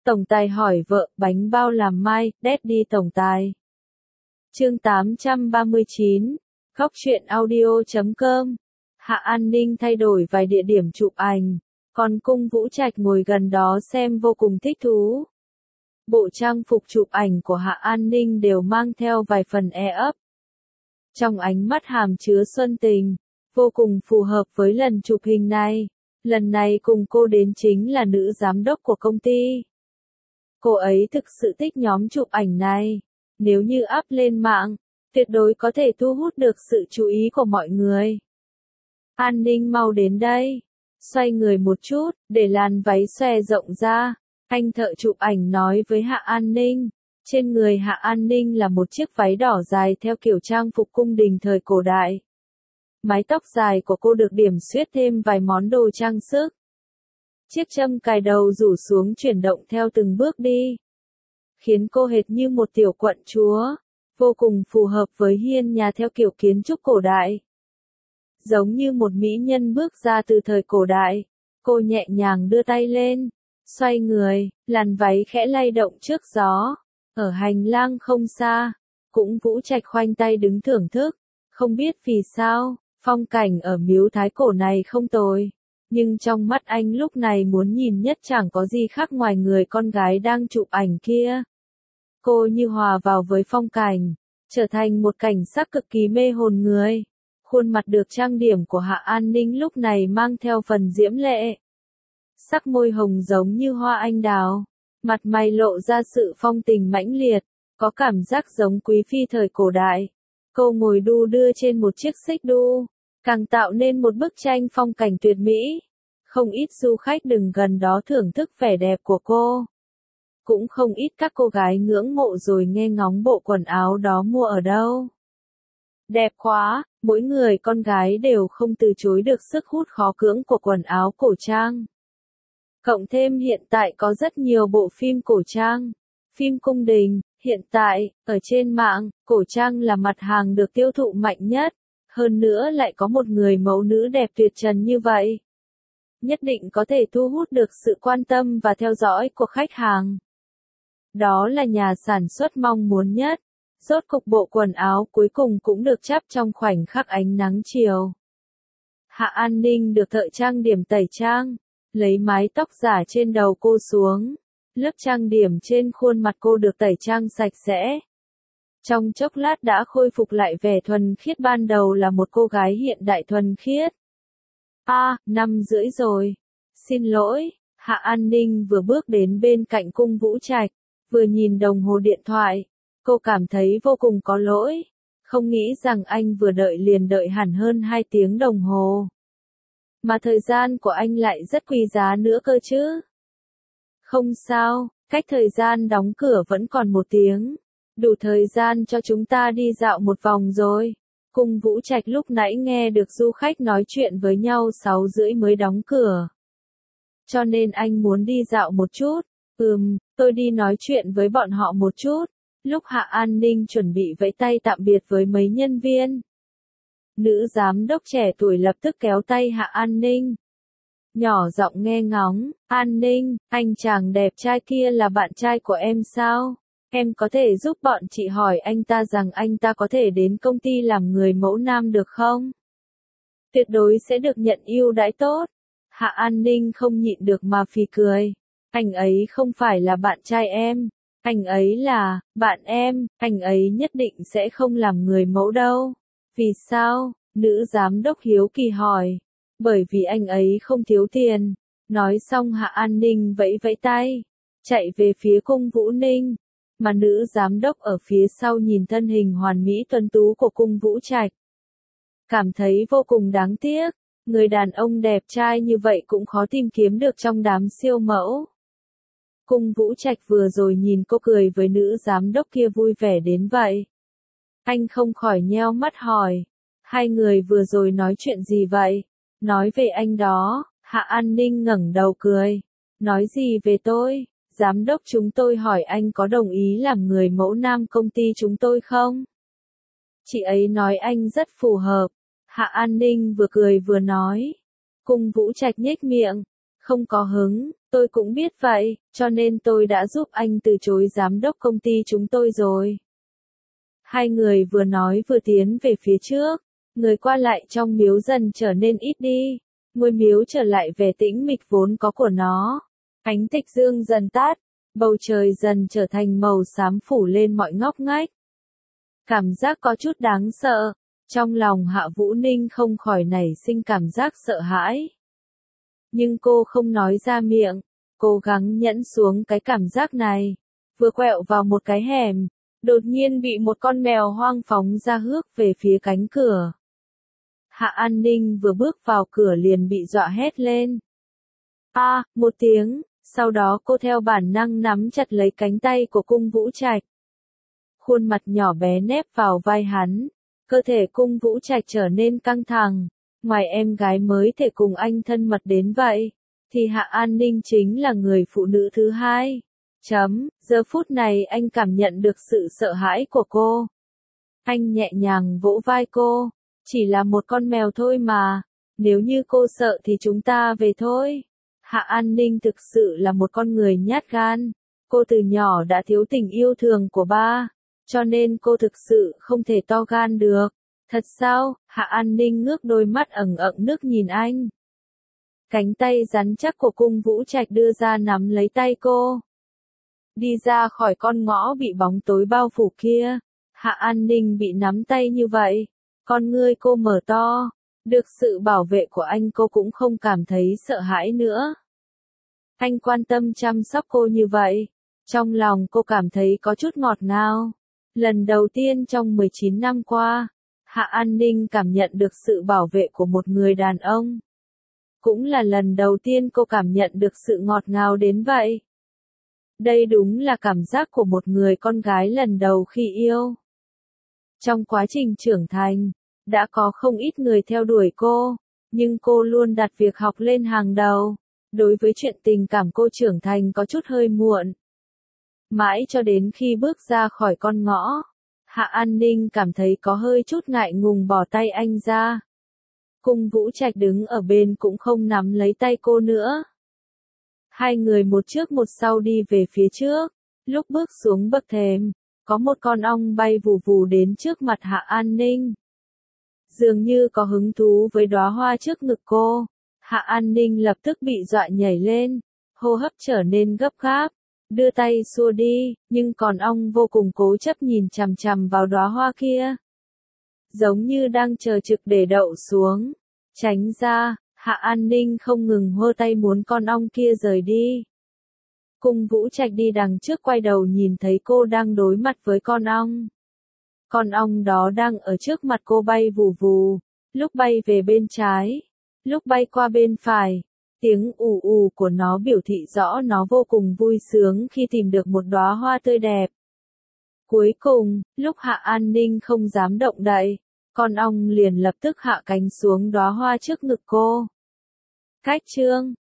Tổng tài hỏi vợ, bánh bao làm mai, Daddy tổng tài. Chương 839, Góc truyện audio.com. Hạ An Ninh thay đổi vài địa điểm chụp ảnh, còn Cung Vũ Trạch ngồi gần đó xem vô cùng thích thú. Bộ trang phục chụp ảnh của Hạ An Ninh đều mang theo vài phần ấp. Trong ánh mắt hàm chứa xuân tình, vô cùng phù hợp với lần chụp hình này. Lần này cùng cô đến chính là nữ giám đốc của công ty. Cô ấy thực sự thích nhóm chụp ảnh này. Nếu như up lên mạng, tuyệt đối có thể thu hút được sự chú ý của mọi người. An Ninh mau đến đây. Xoay người một chút, để làn váy xòe rộng ra. Anh thợ chụp ảnh nói với Hạ An Ninh. Trên người Hạ An Ninh là một chiếc váy đỏ dài theo kiểu trang phục cung đình thời cổ đại. Mái tóc dài của cô được điểm xuyết thêm vài món đồ trang sức. Chiếc châm cài đầu rủ xuống chuyển động theo từng bước đi, khiến cô hệt như một tiểu quận chúa, vô cùng phù hợp với hiên nhà theo kiểu kiến trúc cổ đại. Giống như một mỹ nhân bước ra từ thời cổ đại, cô nhẹ nhàng đưa tay lên, xoay người, làn váy khẽ lay động trước gió. Ở hành lang không xa, Cung Vũ Trạch khoanh tay đứng thưởng thức, không biết vì sao, phong cảnh ở miếu thái cổ này không tồi. Nhưng trong mắt anh lúc này muốn nhìn nhất chẳng có gì khác ngoài người con gái đang chụp ảnh kia. Cô như hòa vào với phong cảnh, trở thành một cảnh sắc cực kỳ mê hồn người. Khuôn mặt được trang điểm của Hạ An Ninh lúc này mang theo phần diễm lệ. Sắc môi hồng giống như hoa anh đào, mặt mày lộ ra sự phong tình mãnh liệt, có cảm giác giống quý phi thời cổ đại. Cô ngồi đu đưa trên một chiếc xích đu, càng tạo nên một bức tranh phong cảnh tuyệt mỹ. Không ít du khách đứng gần đó thưởng thức vẻ đẹp của cô. Cũng không ít các cô gái ngưỡng mộ rồi nghe ngóng bộ quần áo đó mua ở đâu. Đẹp quá, mỗi người con gái đều không từ chối được sức hút khó cưỡng của quần áo cổ trang. Cộng thêm hiện tại có rất nhiều bộ phim cổ trang, phim cung đình, hiện tại, ở trên mạng, cổ trang là mặt hàng được tiêu thụ mạnh nhất. Hơn nữa lại có một người mẫu nữ đẹp tuyệt trần như vậy. Nhất định có thể thu hút được sự quan tâm và theo dõi của khách hàng. Đó là nhà sản xuất mong muốn nhất. Rốt cục bộ quần áo cuối cùng cũng được chắp trong khoảnh khắc ánh nắng chiều. Hạ An Ninh được thợ trang điểm tẩy trang, lấy mái tóc giả trên đầu cô xuống. Lớp trang điểm trên khuôn mặt cô được tẩy trang sạch sẽ. Trong chốc lát đã khôi phục lại vẻ thuần khiết ban đầu là một cô gái hiện đại thuần khiết. 5:30 rồi. Xin lỗi, Hạ An Ninh vừa bước đến bên cạnh Cung Vũ Trạch, vừa nhìn đồng hồ điện thoại. Cô cảm thấy vô cùng có lỗi. Không nghĩ rằng anh vừa đợi liền đợi hẳn hơn 2 tiếng đồng hồ. Mà thời gian của anh lại rất quý giá nữa cơ chứ. Không sao, cách thời gian đóng cửa vẫn còn 1 tiếng. Đủ thời gian cho chúng ta đi dạo một vòng rồi. Cung Vũ Trạch lúc nãy nghe được du khách nói chuyện với nhau 6:30 mới đóng cửa. Cho nên anh muốn đi dạo một chút. Tôi đi nói chuyện với bọn họ một chút. Lúc Hạ An Ninh chuẩn bị vẫy tay tạm biệt với mấy nhân viên, nữ giám đốc trẻ tuổi lập tức kéo tay Hạ An Ninh. Nhỏ giọng nghe ngóng, An Ninh, anh chàng đẹp trai kia là bạn trai của em sao? Em có thể giúp bọn chị hỏi anh ta rằng anh ta có thể đến công ty làm người mẫu nam được không? Tuyệt đối sẽ được nhận ưu đãi tốt. Hạ An Ninh không nhịn được mà phì cười. Anh ấy không phải là bạn trai em. Anh ấy là bạn em, anh ấy nhất định sẽ không làm người mẫu đâu. Vì sao? Nữ giám đốc hiếu kỳ hỏi. Bởi vì anh ấy không thiếu tiền. Nói xong Hạ An Ninh vẫy vẫy tay, chạy về phía Cung Vũ Ninh. Mà nữ giám đốc ở phía sau nhìn thân hình hoàn mỹ tuấn tú của Cung Vũ Trạch, cảm thấy vô cùng đáng tiếc. Người đàn ông đẹp trai như vậy cũng khó tìm kiếm được trong đám siêu mẫu. Cung Vũ Trạch vừa rồi nhìn cô cười với nữ giám đốc kia vui vẻ đến vậy. Anh không khỏi nheo mắt hỏi. Hai người vừa rồi nói chuyện gì vậy? Nói về anh đó. Hạ An Ninh ngẩng đầu cười. Nói gì về tôi? Giám đốc chúng tôi hỏi anh có đồng ý làm người mẫu nam công ty chúng tôi không? Chị ấy nói anh rất phù hợp. Hạ An Ninh vừa cười vừa nói. Cung Vũ Trạch nhếch miệng. Không có hứng, tôi cũng biết vậy, cho nên tôi đã giúp anh từ chối giám đốc công ty chúng tôi rồi. Hai người vừa nói vừa tiến về phía trước, người qua lại trong miếu dần trở nên ít đi, ngôi miếu trở lại vẻ tĩnh mịch vốn có của nó. Ánh tịch dương dần tắt, bầu trời dần trở thành màu xám phủ lên mọi ngóc ngách. Cảm giác có chút đáng sợ, trong lòng Hạ Vũ Ninh không khỏi nảy sinh cảm giác sợ hãi. Nhưng cô không nói ra miệng, cố gắng nhẫn xuống cái cảm giác này. Vừa quẹo vào một cái hẻm, đột nhiên bị một con mèo hoang phóng ra hước về phía cánh cửa. Hạ An Ninh vừa bước vào cửa liền bị dọa hét lên. Một tiếng, sau đó cô theo bản năng nắm chặt lấy cánh tay của Cung Vũ Trạch. Khuôn mặt nhỏ bé nép vào vai hắn, cơ thể Cung Vũ Trạch trở nên căng thẳng. Ngoài em gái mới thể cùng anh thân mật đến vậy, thì Hạ An Ninh chính là người phụ nữ thứ hai. Giờ phút này anh cảm nhận được sự sợ hãi của cô. Anh nhẹ nhàng vỗ vai cô, chỉ là một con mèo thôi mà, nếu như cô sợ thì chúng ta về thôi. Hạ An Ninh thực sự là một con người nhát gan, cô từ nhỏ đã thiếu tình yêu thương của ba, cho nên cô thực sự không thể to gan được. Thật sao? Hạ An Ninh ngước đôi mắt ẩn ẩn nước nhìn anh. Cánh tay rắn chắc của Cung Vũ Trạch đưa ra nắm lấy tay cô. Đi ra khỏi con ngõ bị bóng tối bao phủ kia, Hạ An Ninh bị nắm tay như vậy, con ngươi cô mở to, được sự bảo vệ của anh cô cũng không cảm thấy sợ hãi nữa. Anh quan tâm chăm sóc cô như vậy, trong lòng cô cảm thấy có chút ngọt ngào. Lần đầu tiên trong 19 năm qua, Hạ An Ninh cảm nhận được sự bảo vệ của một người đàn ông. Cũng là lần đầu tiên cô cảm nhận được sự ngọt ngào đến vậy. Đây đúng là cảm giác của một người con gái lần đầu khi yêu. Trong quá trình trưởng thành, đã có không ít người theo đuổi cô, nhưng cô luôn đặt việc học lên hàng đầu. Đối với chuyện tình cảm cô trưởng thành có chút hơi muộn. Mãi cho đến khi bước ra khỏi con ngõ, Hạ An Ninh cảm thấy có hơi chút ngại ngùng bỏ tay anh ra. Cung Vũ Trạch đứng ở bên cũng không nắm lấy tay cô nữa. Hai người một trước một sau đi về phía trước, lúc bước xuống bậc thềm, có một con ong bay vù vù đến trước mặt Hạ An Ninh. Dường như có hứng thú với đóa hoa trước ngực cô, Hạ An Ninh lập tức bị dọa nhảy lên, hô hấp trở nên gấp gáp, đưa tay xua đi, nhưng còn ong vô cùng cố chấp nhìn chằm chằm vào đóa hoa kia. Giống như đang chờ trực để đậu xuống. Tránh ra, Hạ An Ninh không ngừng hô tay muốn con ong kia rời đi. Cung Vũ Trạch đi đằng trước quay đầu nhìn thấy cô đang đối mặt với con ong. Con ong đó đang ở trước mặt cô bay vù vù, lúc bay về bên trái, lúc bay qua bên phải. Tiếng ù ù của nó biểu thị rõ nó vô cùng vui sướng khi tìm được một đóa hoa tươi đẹp. Cuối cùng, lúc Hạ An Ninh không dám động đậy, con ong liền lập tức hạ cánh xuống đóa hoa trước ngực cô. Cách chương